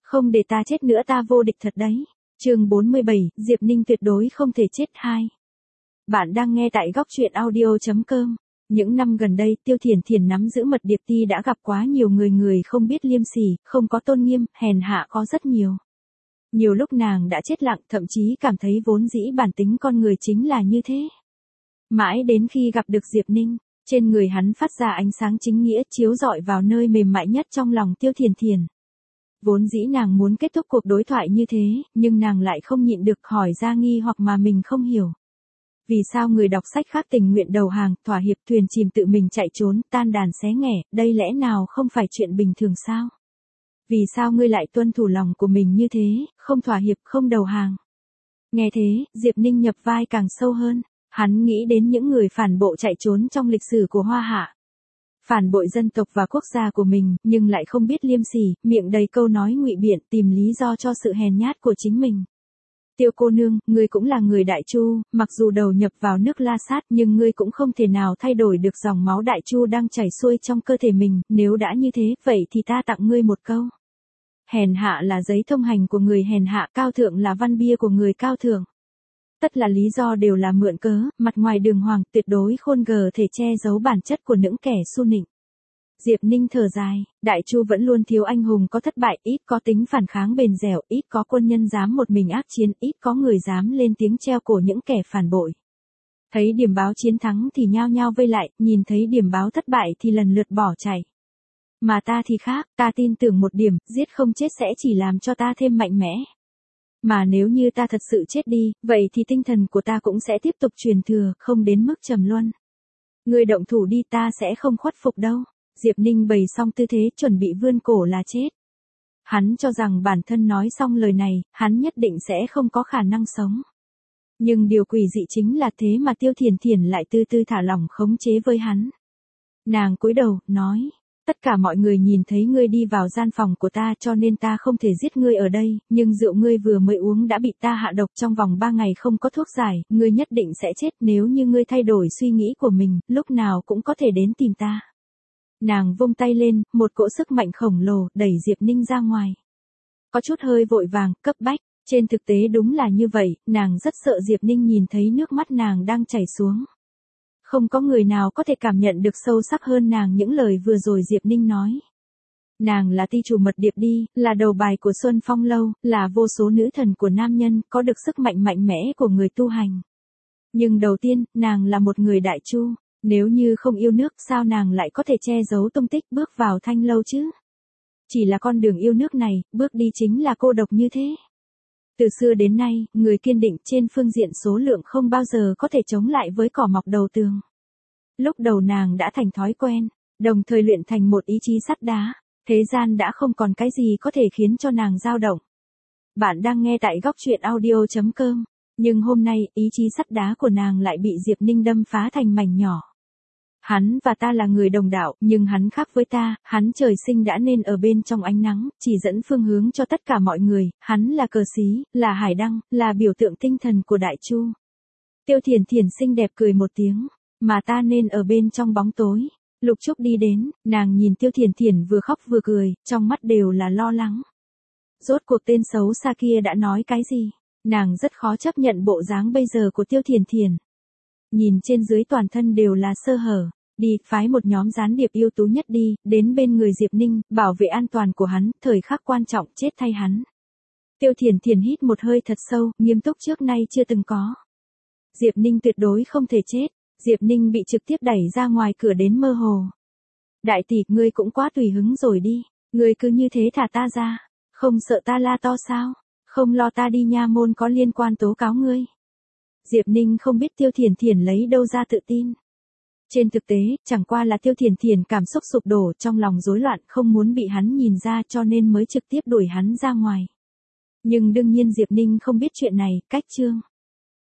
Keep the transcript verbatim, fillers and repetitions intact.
Không để ta chết nữa ta vô địch thật đấy. Chương bốn mươi bảy, Diệp Ninh tuyệt đối không thể chết hai. Bạn đang nghe tại góc truyện audio chấm com. Những năm gần đây, Tiêu Thiển Thiển nắm giữ mật điệp ti đã gặp quá nhiều người người không biết liêm sỉ, không có tôn nghiêm, hèn hạ có rất nhiều. Nhiều lúc nàng đã chết lặng, thậm chí cảm thấy vốn dĩ bản tính con người chính là như thế. Mãi đến khi gặp được Diệp Ninh, trên người hắn phát ra ánh sáng chính nghĩa chiếu rọi vào nơi mềm mại nhất trong lòng Tiêu Thiển Thiển. Vốn dĩ nàng muốn kết thúc cuộc đối thoại như thế, nhưng nàng lại không nhịn được hỏi ra nghi hoặc mà mình không hiểu. Vì sao người đọc sách khác tình nguyện đầu hàng, thỏa hiệp thuyền chìm tự mình chạy trốn, tan đàn xé nghẻ, đây lẽ nào không phải chuyện bình thường sao? Vì sao ngươi lại tuân thủ lòng của mình như thế, không thỏa hiệp, không đầu hàng? Nghe thế, Diệp Ninh nhập vai càng sâu hơn, hắn nghĩ đến những người phản bộ chạy trốn trong lịch sử của Hoa Hạ. Phản bội dân tộc và quốc gia của mình, nhưng lại không biết liêm sỉ, miệng đầy câu nói ngụy biện, tìm lý do cho sự hèn nhát của chính mình. Tiêu cô nương, ngươi cũng là người Đại Chu, mặc dù đầu nhập vào nước La Sát nhưng ngươi cũng không thể nào thay đổi được dòng máu Đại Chu đang chảy xuôi trong cơ thể mình, nếu đã như thế, vậy thì ta tặng ngươi một câu. Hèn hạ là giấy thông hành của người hèn hạ, cao thượng là văn bia của người cao thượng. Tất là lý do đều là mượn cớ, mặt ngoài đường hoàng, tuyệt đối khôn gờ thể che giấu bản chất của những kẻ su nịnh. Diệp Ninh thở dài, Đại Chu vẫn luôn thiếu anh hùng có thất bại, ít có tính phản kháng bền dẻo, ít có quân nhân dám một mình ác chiến, ít có người dám lên tiếng treo cổ những kẻ phản bội. Thấy điểm báo chiến thắng thì nhao nhao vây lại, nhìn thấy điểm báo thất bại thì lần lượt bỏ chạy. Mà ta thì khác, ta tin tưởng một điểm, giết không chết sẽ chỉ làm cho ta thêm mạnh mẽ. Mà nếu như ta thật sự chết đi, vậy thì tinh thần của ta cũng sẽ tiếp tục truyền thừa, không đến mức trầm luân. Ngươi động thủ đi, ta sẽ không khuất phục đâu. Diệp Ninh bày xong tư thế chuẩn bị vươn cổ là chết. Hắn cho rằng bản thân nói xong lời này, hắn nhất định sẽ không có khả năng sống. Nhưng điều quỷ dị chính là thế mà Tiêu Thiển Thiển lại từ từ thả lỏng khống chế với hắn. Nàng cúi đầu, nói, tất cả mọi người nhìn thấy ngươi đi vào gian phòng của ta cho nên ta không thể giết ngươi ở đây, nhưng rượu ngươi vừa mới uống đã bị ta hạ độc trong vòng ba ngày không có thuốc giải, ngươi nhất định sẽ chết nếu như ngươi thay đổi suy nghĩ của mình, lúc nào cũng có thể đến tìm ta. Nàng vung tay lên, một cỗ sức mạnh khổng lồ, đẩy Diệp Ninh ra ngoài. Có chút hơi vội vàng, cấp bách, trên thực tế đúng là như vậy, nàng rất sợ Diệp Ninh nhìn thấy nước mắt nàng đang chảy xuống. Không có người nào có thể cảm nhận được sâu sắc hơn nàng những lời vừa rồi Diệp Ninh nói. Nàng là ty chủ mật điệp đi, là đầu bài của Xuân Phong Lâu, là vô số nữ thần của nam nhân, có được sức mạnh mạnh mẽ của người tu hành. Nhưng đầu tiên, nàng là một người Đại Chu. Nếu như không yêu nước sao nàng lại có thể che giấu tung tích bước vào Thanh Lâu chứ? Chỉ là con đường yêu nước này, bước đi chính là cô độc như thế. Từ xưa đến nay, người kiên định trên phương diện số lượng không bao giờ có thể chống lại với cỏ mọc đầu tường. Lúc đầu nàng đã thành thói quen, đồng thời luyện thành một ý chí sắt đá, thế gian đã không còn cái gì có thể khiến cho nàng dao động. Bạn đang nghe tại góc truyện audio chấm com, nhưng hôm nay, ý chí sắt đá của nàng lại bị Diệp Ninh đâm phá thành mảnh nhỏ. Hắn và ta là người đồng đạo, nhưng hắn khác với ta, hắn trời sinh đã nên ở bên trong ánh nắng, chỉ dẫn phương hướng cho tất cả mọi người, hắn là cờ xí, là hải đăng, là biểu tượng tinh thần của Đại Chu. Tiêu Thiển Thiển xinh đẹp cười một tiếng, mà ta nên ở bên trong bóng tối. Lục Trúc đi đến, nàng nhìn Tiêu Thiển Thiển vừa khóc vừa cười, trong mắt đều là lo lắng. Rốt cuộc tên xấu xa kia đã nói cái gì? Nàng rất khó chấp nhận bộ dáng bây giờ của Tiêu Thiển Thiển. Nhìn trên dưới toàn thân đều là sơ hở. Đi, phái một nhóm gián điệp ưu tú nhất đi, đến bên người Diệp Ninh, bảo vệ an toàn của hắn, thời khắc quan trọng, chết thay hắn. Tiêu Thiển Thiển hít một hơi thật sâu, nghiêm túc trước nay chưa từng có. Diệp Ninh tuyệt đối không thể chết, Diệp Ninh bị trực tiếp đẩy ra ngoài cửa đến mơ hồ. Đại tỷ, ngươi cũng quá tùy hứng rồi đi, ngươi cứ như thế thả ta ra, không sợ ta la to sao, không lo ta đi nha môn có liên quan tố cáo ngươi. Diệp Ninh không biết Tiêu Thiển Thiển lấy đâu ra tự tin. Trên thực tế, chẳng qua là Tiêu Thiển Thiển cảm xúc sụp đổ trong lòng rối loạn không muốn bị hắn nhìn ra cho nên mới trực tiếp đuổi hắn ra ngoài. Nhưng đương nhiên Diệp Ninh không biết chuyện này, cách chương.